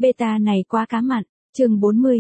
Beta này quá cá mặn. Chương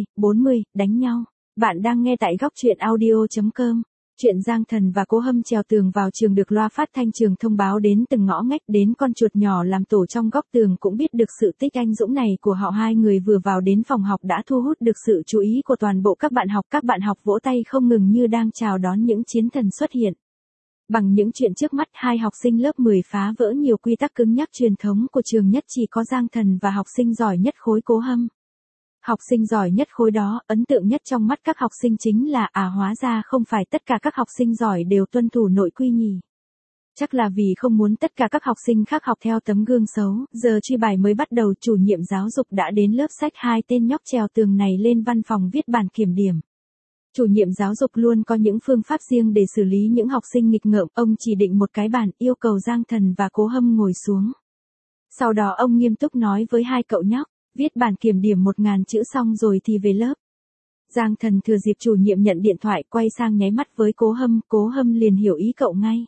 40, đánh nhau. Bạn đang nghe tại góc truyện audio.com. Chuyện Giang Thần và Cố Hâm trèo tường vào trường được loa phát thanh trường thông báo đến từng ngõ ngách, đến con chuột nhỏ làm tổ trong góc tường cũng biết được sự tích anh dũng này của họ. Hai người vừa vào đến phòng học đã thu hút được sự chú ý của toàn bộ các bạn học. Các bạn học vỗ tay không ngừng như đang chào đón những chiến thần xuất hiện. Bằng những chuyện trước mắt, hai học sinh lớp 10 phá vỡ nhiều quy tắc cứng nhắc truyền thống của trường, nhất chỉ có Giang Thần và học sinh giỏi nhất khối Cố Hâm. Học sinh giỏi nhất khối đó, ấn tượng nhất trong mắt các học sinh chính là hóa ra không phải tất cả các học sinh giỏi đều tuân thủ nội quy nhỉ. Chắc là vì không muốn tất cả các học sinh khác học theo tấm gương xấu. Giờ truy bài mới bắt đầu, chủ nhiệm giáo dục đã đến lớp xách hai tên nhóc trèo tường này lên văn phòng viết bản kiểm điểm. Chủ nhiệm giáo dục luôn có những phương pháp riêng để xử lý những học sinh nghịch ngợm. Ông chỉ định một cái bàn, yêu cầu Giang Thần và Cố Hâm ngồi xuống. Sau đó ông nghiêm túc nói với hai cậu nhóc, viết bản kiểm điểm 1000 chữ xong rồi thì về lớp. Giang Thần thừa dịp chủ nhiệm nhận điện thoại quay sang nháy mắt với Cố Hâm liền hiểu ý cậu ngay.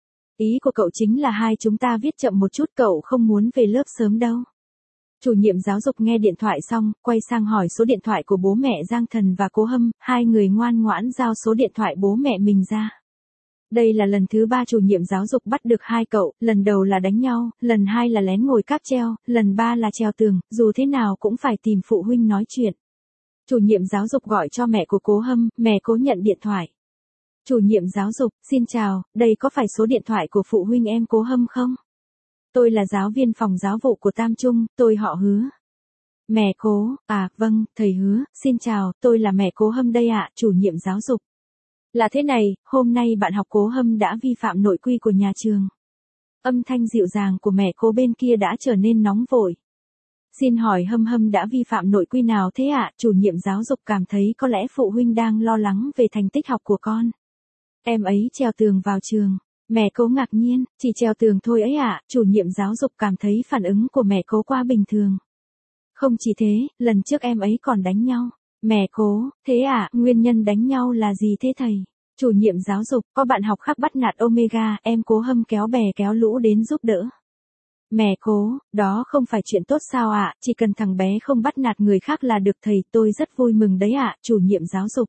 Ý của cậu chính là hai chúng ta viết chậm một chút, cậu không muốn về lớp sớm đâu. Chủ nhiệm giáo dục nghe điện thoại xong, quay sang hỏi số điện thoại của bố mẹ Giang Thần và Cố Hâm. Hai người ngoan ngoãn giao số điện thoại bố mẹ mình ra. Đây là lần thứ 3 chủ nhiệm giáo dục bắt được hai cậu, lần đầu là đánh nhau, lần 2 là lén ngồi cáp treo, lần 3 là treo tường, dù thế nào cũng phải tìm phụ huynh nói chuyện. Chủ nhiệm giáo dục gọi cho mẹ của Cố Hâm, mẹ Cố nhận điện thoại. Chủ nhiệm giáo dục, xin chào, đây có phải số điện thoại của phụ huynh em Cố Hâm không? Tôi là giáo viên phòng giáo vụ của Tam Trung, tôi họ Hứa. Mẹ Cố, vâng, thầy Hứa, xin chào, tôi là mẹ Cố Hâm đây ạ. Chủ nhiệm giáo dục. Là thế này, hôm nay bạn học Cố Hâm đã vi phạm nội quy của nhà trường. Âm thanh dịu dàng của mẹ Cố bên kia đã trở nên nóng vội. Xin hỏi Hâm đã vi phạm nội quy nào thế ạ? Chủ nhiệm giáo dục cảm thấy có lẽ phụ huynh đang lo lắng về thành tích học của con. Em ấy trèo tường vào trường. Mẹ Cố ngạc nhiên, chỉ trèo tường thôi ấy ạ. Chủ nhiệm giáo dục cảm thấy phản ứng của mẹ Cố quá bình thường. Không chỉ thế, lần trước em ấy còn đánh nhau. Mẹ Cố, thế ạ, nguyên nhân đánh nhau là gì thế thầy? Chủ nhiệm giáo dục, có bạn học khác bắt nạt Omega, em Cố Hâm kéo bè kéo lũ đến giúp đỡ. Mẹ Cố, đó không phải chuyện tốt sao ạ, chỉ cần thằng bé không bắt nạt người khác là được thầy, tôi rất vui mừng đấy ạ. Chủ nhiệm giáo dục.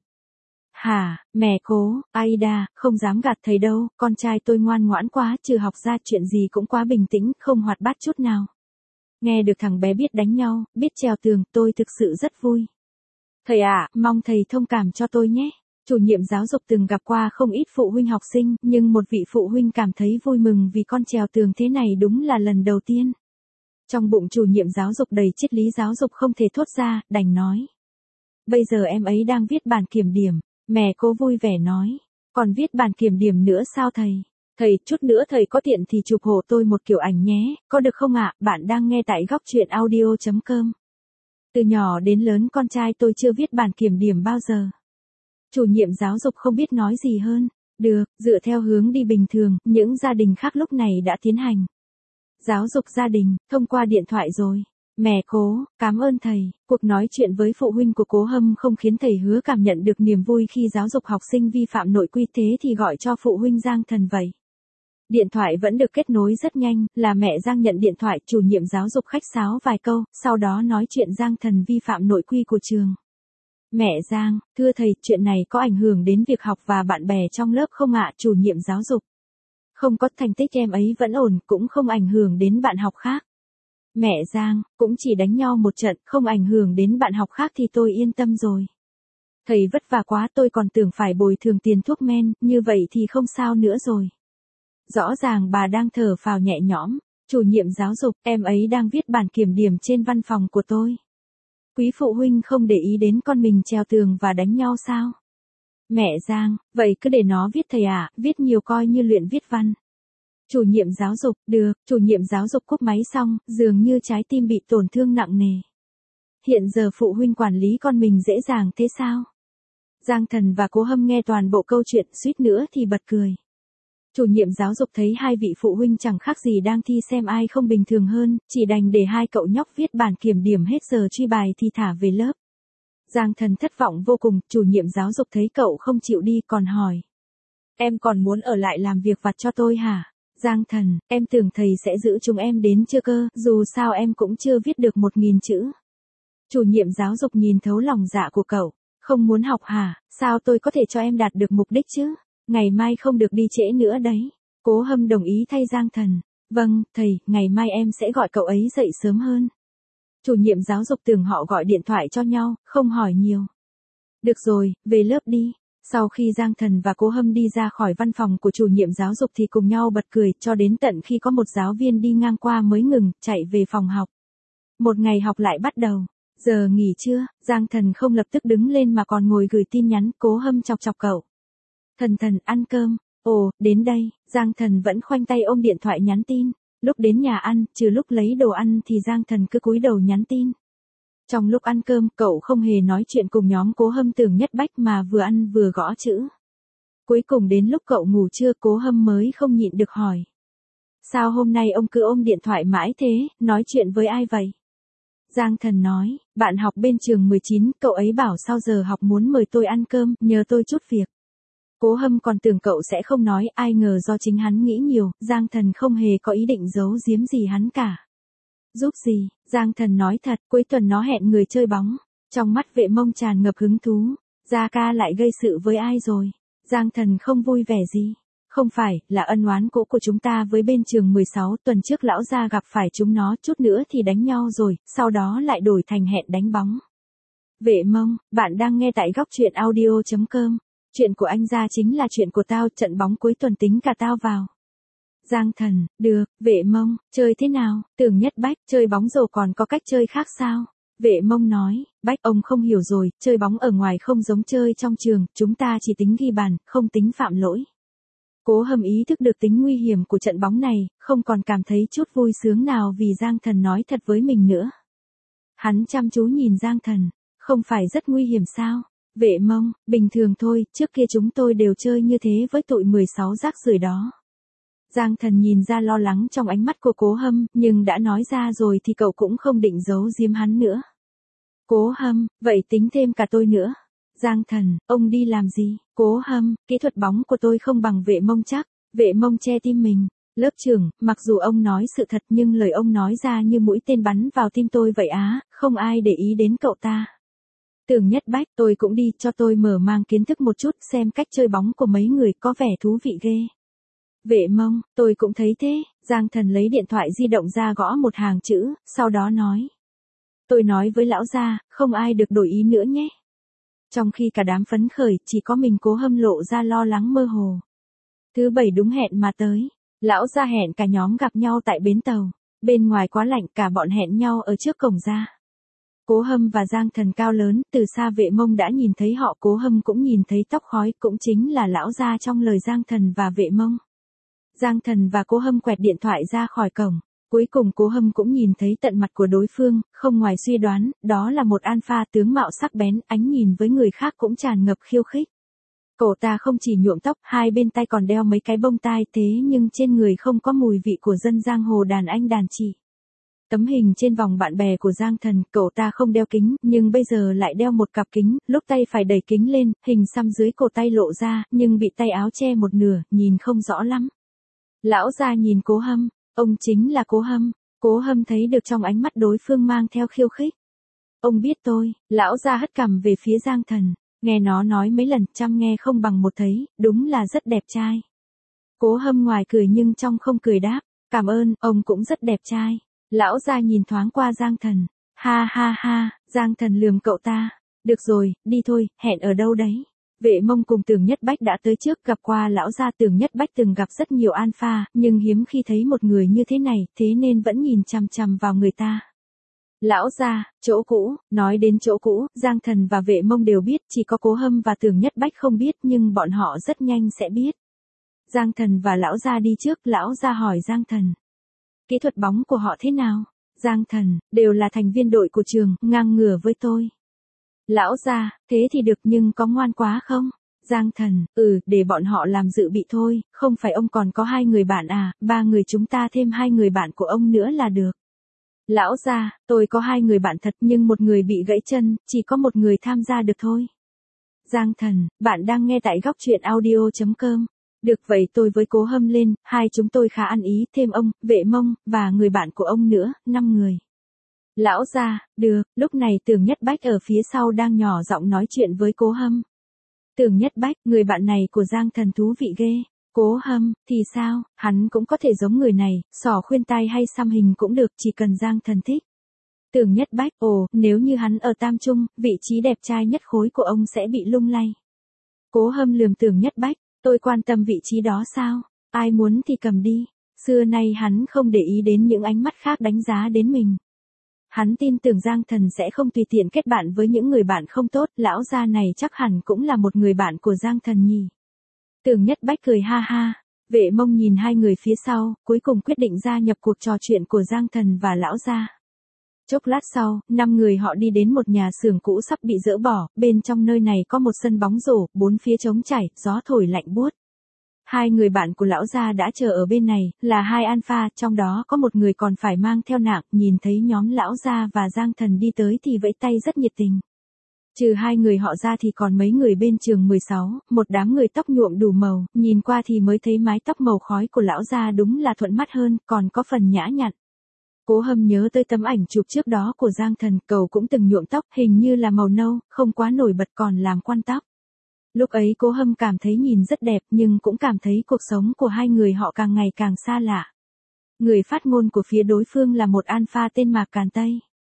Hả, mẹ Cố, Aida, không dám gạt thầy đâu, con trai tôi ngoan ngoãn quá, trừ học ra chuyện gì cũng quá bình tĩnh, không hoạt bát chút nào. Nghe được thằng bé biết đánh nhau, biết trèo tường, tôi thực sự rất vui. Thầy ạ, mong thầy thông cảm cho tôi nhé. Chủ nhiệm giáo dục từng gặp qua không ít phụ huynh học sinh, nhưng một vị phụ huynh cảm thấy vui mừng vì con trèo tường thế này đúng là lần đầu tiên. Trong bụng chủ nhiệm giáo dục đầy triết lý giáo dục không thể thốt ra, đành nói. Bây giờ em ấy đang viết bản kiểm điểm. Mẹ Cố vui vẻ nói. Còn viết bản kiểm điểm nữa sao thầy? Thầy, chút nữa thầy có tiện thì chụp hộ tôi một kiểu ảnh nhé, có được không ạ? Bạn đang nghe tại góc truyện audio.com. Từ nhỏ đến lớn con trai tôi chưa viết bản kiểm điểm bao giờ. Chủ nhiệm giáo dục không biết nói gì hơn. Được, dựa theo hướng đi bình thường, những gia đình khác lúc này đã tiến hành. Giáo dục gia đình, thông qua điện thoại rồi. Mẹ Cố, cảm ơn thầy. Cuộc nói chuyện với phụ huynh của Cố Hâm không khiến thầy Hứa cảm nhận được niềm vui khi giáo dục học sinh vi phạm nội quy, thế thì gọi cho phụ huynh Giang Thần vậy. Điện thoại vẫn được kết nối rất nhanh, là mẹ Giang nhận điện thoại, chủ nhiệm giáo dục khách sáo vài câu, sau đó nói chuyện Giang Thần vi phạm nội quy của trường. Mẹ Giang, thưa thầy, chuyện này có ảnh hưởng đến việc học và bạn bè trong lớp không ạ? Chủ nhiệm giáo dục. Không có, thành tích em ấy vẫn ổn, cũng không ảnh hưởng đến bạn học khác. Mẹ Giang, cũng chỉ đánh nhau một trận, không ảnh hưởng đến bạn học khác thì tôi yên tâm rồi. Thầy vất vả quá, tôi còn tưởng phải bồi thường tiền thuốc men, như vậy thì không sao nữa rồi. Rõ ràng bà đang thở phào nhẹ nhõm. Chủ nhiệm giáo dục, em ấy đang viết bản kiểm điểm trên văn phòng của tôi. Quý phụ huynh không để ý đến con mình trèo tường và đánh nhau sao? Mẹ Giang, vậy cứ để nó viết thầy ạ, viết nhiều coi như luyện viết văn. Chủ nhiệm giáo dục, được. Chủ nhiệm giáo dục cúp máy xong, dường như trái tim bị tổn thương nặng nề. Hiện giờ phụ huynh quản lý con mình dễ dàng thế sao? Giang Thần và Cố Hâm nghe toàn bộ câu chuyện suýt nữa thì bật cười. Chủ nhiệm giáo dục thấy hai vị phụ huynh chẳng khác gì đang thi xem ai không bình thường hơn, chỉ đành để hai cậu nhóc viết bản kiểm điểm hết giờ truy bài thì thả về lớp. Giang Thần thất vọng vô cùng, chủ nhiệm giáo dục thấy cậu không chịu đi còn hỏi. Em còn muốn ở lại làm việc vặt cho tôi hả? Giang Thần, em tưởng thầy sẽ giữ chúng em đến chưa cơ, dù sao em cũng chưa viết được 1000 chữ. Chủ nhiệm giáo dục nhìn thấu lòng dạ của cậu. Không muốn học hả? Sao tôi có thể cho em đạt được mục đích chứ? Ngày mai không được đi trễ nữa đấy. Cố Hâm đồng ý thay Giang Thần. Vâng, thầy, ngày mai em sẽ gọi cậu ấy dậy sớm hơn. Chủ nhiệm giáo dục tưởng họ gọi điện thoại cho nhau, không hỏi nhiều. Được rồi, về lớp đi. Sau khi Giang Thần và Cố Hâm đi ra khỏi văn phòng của chủ nhiệm giáo dục thì cùng nhau bật cười cho đến tận khi có một giáo viên đi ngang qua mới ngừng, chạy về phòng học. Một ngày học lại bắt đầu. Giờ nghỉ trưa, Giang Thần không lập tức đứng lên mà còn ngồi gửi tin nhắn. Cố Hâm chọc chọc cậu. Thần Thần, ăn cơm. Ồ, đến đây. Giang Thần vẫn khoanh tay ôm điện thoại nhắn tin. Lúc đến nhà ăn, trừ lúc lấy đồ ăn thì Giang Thần cứ cúi đầu nhắn tin. Trong lúc ăn cơm, cậu không hề nói chuyện cùng nhóm Cố Hâm Tưởng Nhất Bách mà vừa ăn vừa gõ chữ. Cuối cùng đến lúc cậu ngủ trưa, Cố Hâm mới không nhịn được hỏi. Sao hôm nay ông cứ ôm điện thoại mãi thế, nói chuyện với ai vậy? Giang Thần nói, bạn học bên trường 19, cậu ấy bảo sau giờ học muốn mời tôi ăn cơm, nhờ tôi chút việc. Cố Hâm còn tưởng cậu sẽ không nói, ai ngờ do chính hắn nghĩ nhiều, Giang Thần không hề có ý định giấu giếm gì hắn cả. Giúp gì? Giang Thần nói thật, cuối tuần nó hẹn người chơi bóng. Trong mắt Vệ Mông tràn ngập hứng thú. Gia ca lại gây sự với ai rồi? Giang Thần không vui vẻ gì. Không phải, là ân oán cũ của chúng ta với bên trường 16, tuần trước lão gia gặp phải chúng nó, chút nữa thì đánh nhau rồi, sau đó lại đổi thành hẹn đánh bóng. Vệ Mông, bạn đang nghe tại góc truyện audio.com. Chuyện của anh Gia chính là chuyện của tao, trận bóng cuối tuần tính cả tao vào. Giang Thần, được. Vệ Mông, chơi thế nào? Tưởng Nhất Bách, chơi bóng rổ còn có cách chơi khác sao? Vệ Mông nói, Bách ông không hiểu rồi, chơi bóng ở ngoài không giống chơi trong trường, chúng ta chỉ tính ghi bàn, không tính phạm lỗi. Cố Hâm ý thức được tính nguy hiểm của trận bóng này, không còn cảm thấy chút vui sướng nào vì Giang Thần nói thật với mình nữa. Hắn chăm chú nhìn Giang Thần, không phải rất nguy hiểm sao? Vệ Mông, bình thường thôi, trước kia chúng tôi đều chơi như thế với tụi 16 rác rưởi đó. Giang Thần nhìn ra lo lắng trong ánh mắt của Cố Hâm, nhưng đã nói ra rồi thì cậu cũng không định giấu giếm hắn nữa. Cố Hâm, vậy tính thêm cả tôi nữa. Giang Thần, ông đi làm gì? Cố Hâm, kỹ thuật bóng của tôi không bằng Vệ Mông chắc. Vệ Mông che tim mình. Lớp trưởng, mặc dù ông nói sự thật nhưng lời ông nói ra như mũi tên bắn vào tim tôi vậy á, không ai để ý đến cậu ta. Tưởng Nhất Bách, tôi cũng đi, cho tôi mở mang kiến thức một chút, xem cách chơi bóng của mấy người có vẻ thú vị ghê. Vệ Mông, tôi cũng thấy thế. Giang Thần lấy điện thoại di động ra gõ một hàng chữ, sau đó nói. Tôi nói với lão gia, không ai được đổi ý nữa nhé. Trong khi cả đám phấn khởi, chỉ có mình Cố Hâm lộ ra lo lắng mơ hồ. Thứ bảy đúng hẹn mà tới. Lão gia hẹn cả nhóm gặp nhau tại bến tàu. Bên ngoài quá lạnh, cả bọn hẹn nhau ở trước cổng ra. Cố Hâm và Giang Thần cao lớn, từ xa Vệ Mông đã nhìn thấy họ. Cố Hâm cũng nhìn thấy tóc khói, cũng chính là lão gia trong lời Giang Thần và Vệ Mông. Giang Thần và Cố Hâm quẹt điện thoại ra khỏi cổng. Cuối cùng Cố Hâm cũng nhìn thấy tận mặt của đối phương, không ngoài suy đoán, đó là một alpha tướng mạo sắc bén, ánh nhìn với người khác cũng tràn ngập khiêu khích. Cậu ta không chỉ nhuộm tóc, hai bên tay còn đeo mấy cái bông tai, thế nhưng trên người không có mùi vị của dân giang hồ đàn anh đàn chị. Tấm hình trên vòng bạn bè của Giang Thần, cậu ta không đeo kính, nhưng bây giờ lại đeo một cặp kính, lúc tay phải đẩy kính lên, hình xăm dưới cổ tay lộ ra, nhưng bị tay áo che một nửa, nhìn không rõ lắm. Lão gia nhìn Cố Hâm, ông chính là Cố Hâm. Cố Hâm thấy được trong ánh mắt đối phương mang theo khiêu khích. Ông biết tôi. Lão gia hất cằm về phía Giang Thần, nghe nó nói mấy lần, trăm nghe không bằng một thấy, đúng là rất đẹp trai. Cố Hâm ngoài cười nhưng trong không cười đáp, cảm ơn, ông cũng rất đẹp trai. Lão gia nhìn thoáng qua Giang Thần, ha ha ha. Giang Thần lườm cậu ta, được rồi, đi thôi, hẹn ở đâu đấy? Vệ Mông cùng Tưởng Nhất Bách đã tới trước, gặp qua lão gia. Tưởng Nhất Bách từng gặp rất nhiều alpha, nhưng hiếm khi thấy một người như thế này, thế nên vẫn nhìn chằm chằm vào người ta. Lão gia, chỗ cũ. Nói đến chỗ cũ, Giang Thần và Vệ Mông đều biết, chỉ có Cố Hâm và Tưởng Nhất Bách không biết, nhưng bọn họ rất nhanh sẽ biết. Giang Thần và lão gia đi trước, lão gia hỏi Giang Thần. Kỹ thuật bóng của họ thế nào? Giang Thần, đều là thành viên đội của trường, ngang ngửa với tôi. Lão gia, thế thì được nhưng có ngoan quá không? Giang Thần, để bọn họ làm dự bị thôi, không phải ông còn có 2 người bạn à, 3 người chúng ta thêm 2 người bạn của ông nữa là được. Lão gia, tôi có 2 người bạn thật nhưng một người bị gãy chân, chỉ có một người tham gia được thôi. Giang Thần, bạn đang nghe tại góc truyện audio.com. Được vậy tôi với Cố Hâm lên, hai chúng tôi khá ăn ý, thêm ông, Vệ Mông, và người bạn của ông nữa, 5 người. Lão gia, được, lúc này Tưởng Nhất Bách ở phía sau đang nhỏ giọng nói chuyện với Cố Hâm. Tưởng Nhất Bách, người bạn này của Giang Thần thú vị ghê. Cố Hâm, thì sao, hắn cũng có thể giống người này, xỏ khuyên tai hay xăm hình cũng được, chỉ cần Giang Thần thích. Tưởng Nhất Bách, nếu như hắn ở Tam Trung, vị trí đẹp trai nhất khối của ông sẽ bị lung lay. Cố Hâm lườm Tưởng Nhất Bách, tôi quan tâm vị trí đó sao, ai muốn thì cầm đi. Xưa nay hắn không để ý đến những ánh mắt khác đánh giá đến mình. Hắn tin tưởng Giang Thần sẽ không tùy tiện kết bạn với những người bạn không tốt, lão gia này chắc hẳn cũng là một người bạn của Giang Thần nhỉ. Tưởng Nhất Bách cười ha ha, Vệ Mông nhìn hai người phía sau, cuối cùng quyết định gia nhập cuộc trò chuyện của Giang Thần và lão gia. Chốc lát sau, 5 người họ đi đến một nhà xưởng cũ sắp bị dỡ bỏ, bên trong nơi này có một sân bóng rổ, bốn phía trống trải, gió thổi lạnh buốt. Hai người bạn của lão gia đã chờ ở bên này, là hai alpha, trong đó có một người còn phải mang theo nạng, nhìn thấy nhóm lão gia và Giang Thần đi tới thì vẫy tay rất nhiệt tình. Trừ hai người họ ra thì còn mấy người bên trường 16, một đám người tóc nhuộm đủ màu, nhìn qua thì mới thấy mái tóc màu khói của lão gia đúng là thuận mắt hơn, còn có phần nhã nhặn. Cố Hâm nhớ tới tấm ảnh chụp trước đó của Giang Thần, cậu cũng từng nhuộm tóc, hình như là màu nâu, không quá nổi bật còn làm quan tóc. Lúc ấy Cố Hâm cảm thấy nhìn rất đẹp nhưng cũng cảm thấy cuộc sống của hai người họ càng ngày càng xa lạ. Người phát ngôn của phía đối phương là một alpha tên Mạc Càn Tây.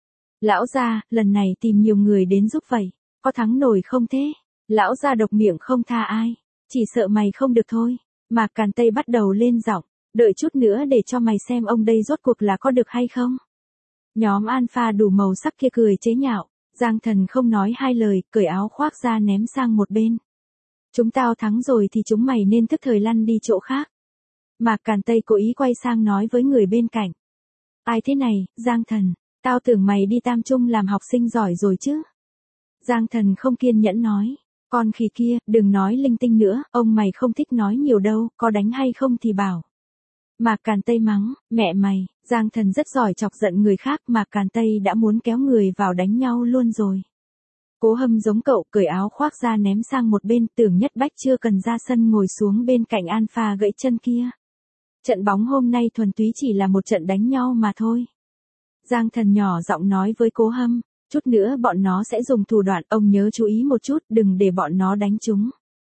Lão gia, lần này tìm nhiều người đến giúp vậy, có thắng nổi không thế? Lão gia độc miệng không tha ai, chỉ sợ mày không được thôi. Mạc Càn Tây bắt đầu lên giọng, đợi chút nữa để cho mày xem ông đây rốt cuộc là có được hay không. Nhóm alpha đủ màu sắc kia cười chế nhạo, Giang Thần không nói hai lời, cởi áo khoác ra ném sang một bên. Chúng tao thắng rồi thì chúng mày nên thức thời lăn đi chỗ khác. Mạc Càn Tây cố ý quay sang nói với người bên cạnh. Ai thế này, Giang Thần, tao tưởng mày đi Tam Trung làm học sinh giỏi rồi chứ. Giang Thần không kiên nhẫn nói, con khỉ kia, đừng nói linh tinh nữa, ông mày không thích nói nhiều đâu, có đánh hay không thì bảo. Mạc Càn Tây mắng, mẹ mày, Giang Thần rất giỏi chọc giận người khác, Mạc Càn Tây đã muốn kéo người vào đánh nhau luôn rồi. Cố Hâm giống cậu, cởi áo khoác ra ném sang một bên, Tưởng Nhất Bách chưa cần ra sân ngồi xuống bên cạnh alpha gãy chân kia. Trận bóng hôm nay thuần túy chỉ là một trận đánh nhau mà thôi. Giang Thần nhỏ giọng nói với Cố Hâm, chút nữa bọn nó sẽ dùng thủ đoạn, ông nhớ chú ý một chút, đừng để bọn nó đánh chúng.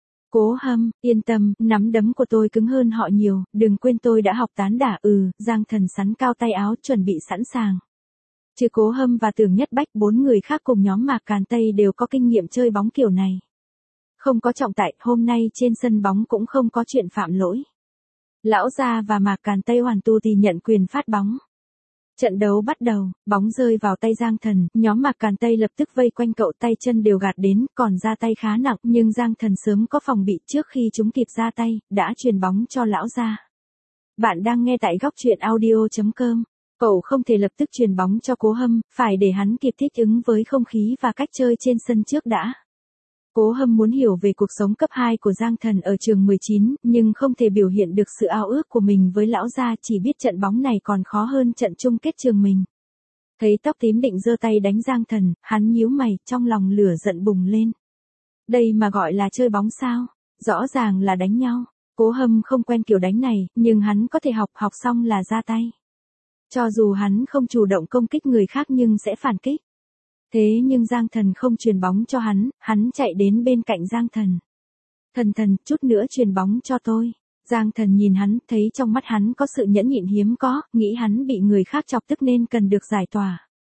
Cố Hâm, yên tâm, nắm đấm của tôi cứng hơn họ nhiều, đừng quên tôi đã học tán đả. Giang Thần sắn cao tay áo chuẩn bị sẵn sàng. Trừ Cố Hâm và Tưởng Nhất Bách, 4 người khác cùng nhóm Mạc Càn Tây đều có kinh nghiệm chơi bóng kiểu này. Không có trọng tài, hôm nay trên sân bóng cũng không có chuyện phạm lỗi. Lão gia và Mạc Càn Tây hoàn tu thì nhận quyền phát bóng. Trận đấu bắt đầu, bóng rơi vào tay Giang Thần, nhóm Mạc Càn Tây lập tức vây quanh cậu, tay chân đều gạt đến, còn ra tay khá nặng, nhưng Giang Thần sớm có phòng bị, trước khi chúng kịp ra tay, đã chuyền bóng cho lão gia. Bạn đang nghe tại góc truyện audio.com. Cậu không thể lập tức chuyền bóng cho Cố Hâm, phải để hắn kịp thích ứng với không khí và cách chơi trên sân trước đã. Cố Hâm muốn hiểu về cuộc sống cấp 2 của Giang Thần ở trường 19, nhưng không thể biểu hiện được sự ao ước của mình với lão gia, chỉ biết trận bóng này còn khó hơn trận chung kết trường mình. Thấy tóc tím định giơ tay đánh Giang Thần, hắn nhíu mày, trong lòng lửa giận bùng lên. Đây mà gọi là chơi bóng sao? Rõ ràng là đánh nhau. Cố Hâm không quen kiểu đánh này, nhưng hắn có thể học xong là ra tay. Cho dù hắn không chủ động công kích người khác nhưng sẽ phản kích. Thế nhưng Giang Thần không chuyền bóng cho hắn chạy đến bên cạnh Giang Thần. Thần, chút nữa chuyền bóng cho tôi. Giang Thần nhìn hắn, thấy trong mắt hắn có sự nhẫn nhịn hiếm có, nghĩ hắn bị người khác chọc tức nên cần được giải tỏa.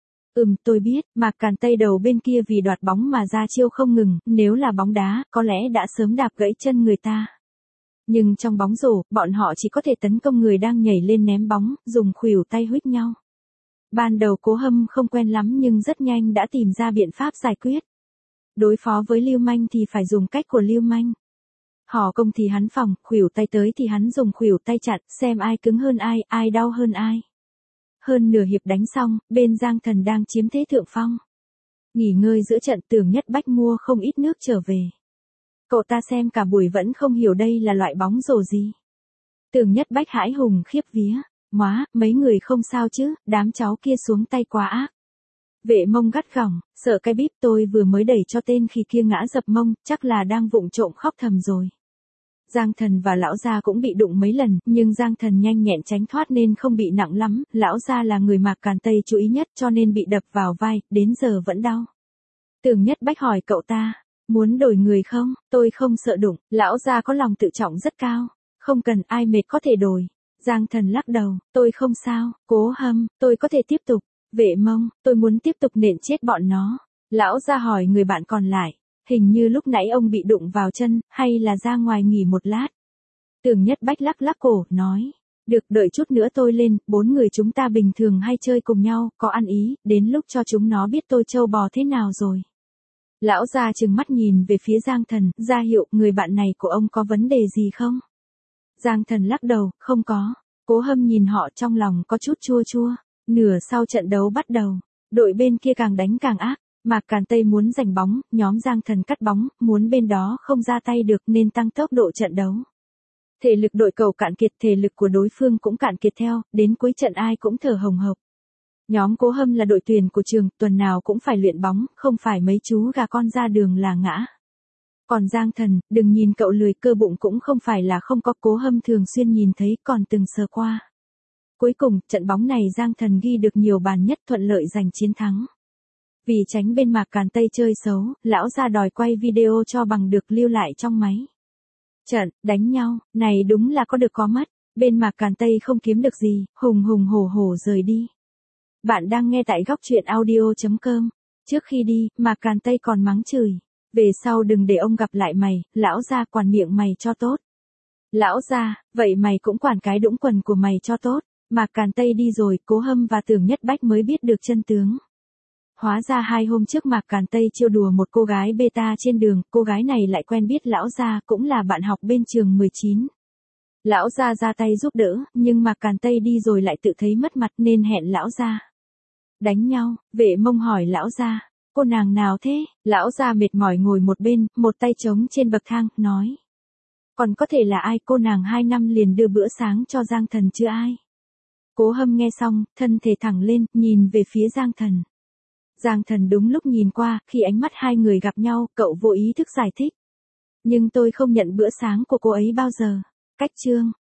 Tôi biết, Mạc Càn Tây đầu bên kia vì đoạt bóng mà ra chiêu không ngừng, nếu là bóng đá, có lẽ đã sớm đạp gãy chân người ta. Nhưng trong bóng rổ, bọn họ chỉ có thể tấn công người đang nhảy lên ném bóng, dùng khuỷu tay huých nhau. Ban đầu Cố Hâm không quen lắm nhưng rất nhanh đã tìm ra biện pháp giải quyết. Đối phó với lưu manh thì phải dùng cách của lưu manh. Hò công thì hắn phòng, khuỷu tay tới thì hắn dùng khuỷu tay chặn, xem ai cứng hơn ai đau hơn ai. Hơn nửa hiệp đánh xong, bên Giang Thần đang chiếm thế thượng phong. Nghỉ ngơi giữa trận, Tưởng Nhất Bách mua không ít nước trở về. Cậu ta xem cả buổi vẫn không hiểu đây là loại bóng rổ gì. Tưởng Nhất Bách hãi hùng khiếp vía. Móa, mấy người không sao chứ, đám cháu kia xuống tay quá ác. Vệ Mông gắt gỏng, sợ cái bíp, tôi vừa mới đẩy cho tên khi kia ngã dập mông, chắc là đang vụng trộm khóc thầm rồi. Giang Thần và lão gia cũng bị đụng mấy lần, nhưng Giang Thần nhanh nhẹn tránh thoát nên không bị nặng lắm, lão gia là người Mạc Càn Tây chú ý nhất cho nên bị đập vào vai, đến giờ vẫn đau. Tưởng Nhất Bách hỏi cậu ta, muốn đổi người không? Tôi không sợ đụng, lão gia có lòng tự trọng rất cao, không cần, ai mệt có thể đổi. Giang Thần lắc đầu, tôi không sao. Cố Hâm, tôi có thể tiếp tục. Vệ Mông, tôi muốn tiếp tục nện chết bọn nó. Lão gia hỏi người bạn còn lại, hình như lúc nãy ông bị đụng vào chân, hay là ra ngoài nghỉ một lát. Tưởng Nhất Bách lắc lắc cổ, nói, được, đợi chút nữa tôi lên, 4 người chúng ta bình thường hay chơi cùng nhau, có ăn ý, đến lúc cho chúng nó biết tôi trâu bò thế nào rồi. Lão gia trừng mắt nhìn về phía Giang Thần, ra hiệu, người bạn này của ông có vấn đề gì không? Giang Thần lắc đầu, không có. Cố Hâm nhìn họ trong lòng có chút chua chua. Nửa sau trận đấu bắt đầu, đội bên kia càng đánh càng ác. Mạc Càn Tây muốn giành bóng, nhóm Giang Thần cắt bóng, muốn bên đó không ra tay được nên tăng tốc độ trận đấu. Thể lực đội cầu cạn kiệt, thể lực của đối phương cũng cạn kiệt theo, đến cuối trận ai cũng thở hồng hộc. Nhóm Cố Hâm là đội tuyển của trường, tuần nào cũng phải luyện bóng, không phải mấy chú gà con ra đường là ngã. Còn Giang Thần, đừng nhìn cậu lười, cơ bụng cũng không phải là không có, Cố Hâm thường xuyên nhìn thấy, còn từng sờ qua. Cuối cùng, trận bóng này Giang Thần ghi được nhiều bàn nhất, thuận lợi giành chiến thắng. Vì tránh bên Mạc Càn Tây chơi xấu, lão ra đòi quay video cho bằng được lưu lại trong máy. Trận, đánh nhau, này đúng là có được có mất, bên Mạc Càn Tây không kiếm được gì, hùng hùng hổ hổ rời đi. Bạn đang nghe tại góc truyện audio.com. Trước khi đi, Mạc Càn Tây còn mắng chửi. Về sau đừng để ông gặp lại mày, lão gia quản miệng mày cho tốt. Lão gia, vậy mày cũng quản cái đũng quần của mày cho tốt. Mạc Càn Tây đi rồi, Cố Hâm và Tưởng Nhất Bách mới biết được chân tướng. Hóa ra 2 hôm trước Mạc Càn Tây trêu đùa một cô gái beta trên đường, cô gái này lại quen biết lão gia, cũng là bạn học bên trường 19. Lão gia ra tay giúp đỡ, nhưng Mạc Càn Tây đi rồi lại tự thấy mất mặt nên hẹn lão gia đánh nhau. Vệ Mông hỏi lão gia, cô nàng nào thế? Lão gia mệt mỏi ngồi một bên, một tay trống trên bậc thang, nói. Còn có thể là ai, cô nàng 2 năm liền đưa bữa sáng cho Giang Thần chứ ai? Cố Hâm nghe xong, thân thể thẳng lên, nhìn về phía Giang Thần. Giang Thần đúng lúc nhìn qua, khi ánh mắt hai người gặp nhau, cậu vô ý thức giải thích. Nhưng tôi không nhận bữa sáng của cô ấy bao giờ. Cách chương.